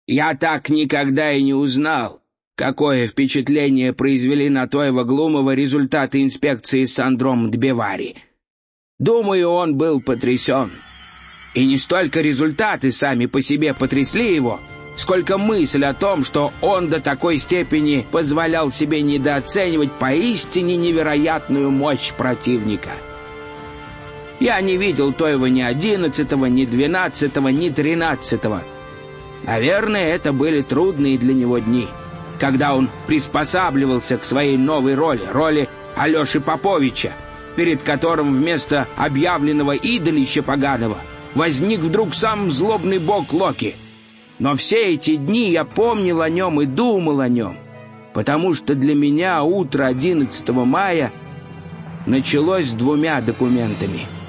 Я так никогда и не узнал, какое впечатление произвели на Тойва Глумова результаты инспекции Сандром Дбевари. Думаю, он был потрясен. И не столько результаты сами по себе потрясли его, сколько мысль о том, что он до такой степени позволял себе недооценивать поистине невероятную мощь противника. Я не видел Тойва ни 11-го, ни 12-го, ни 13-го. Наверное, это были трудные для него дни, когда он приспосабливался к своей новой роли Алеши Поповича, перед которым вместо объявленного идолища поганого возник вдруг сам злобный бог Локи. Но все эти дни я помнил о нем и думал о нем, потому что для меня утро 11 мая началось с двумя документами —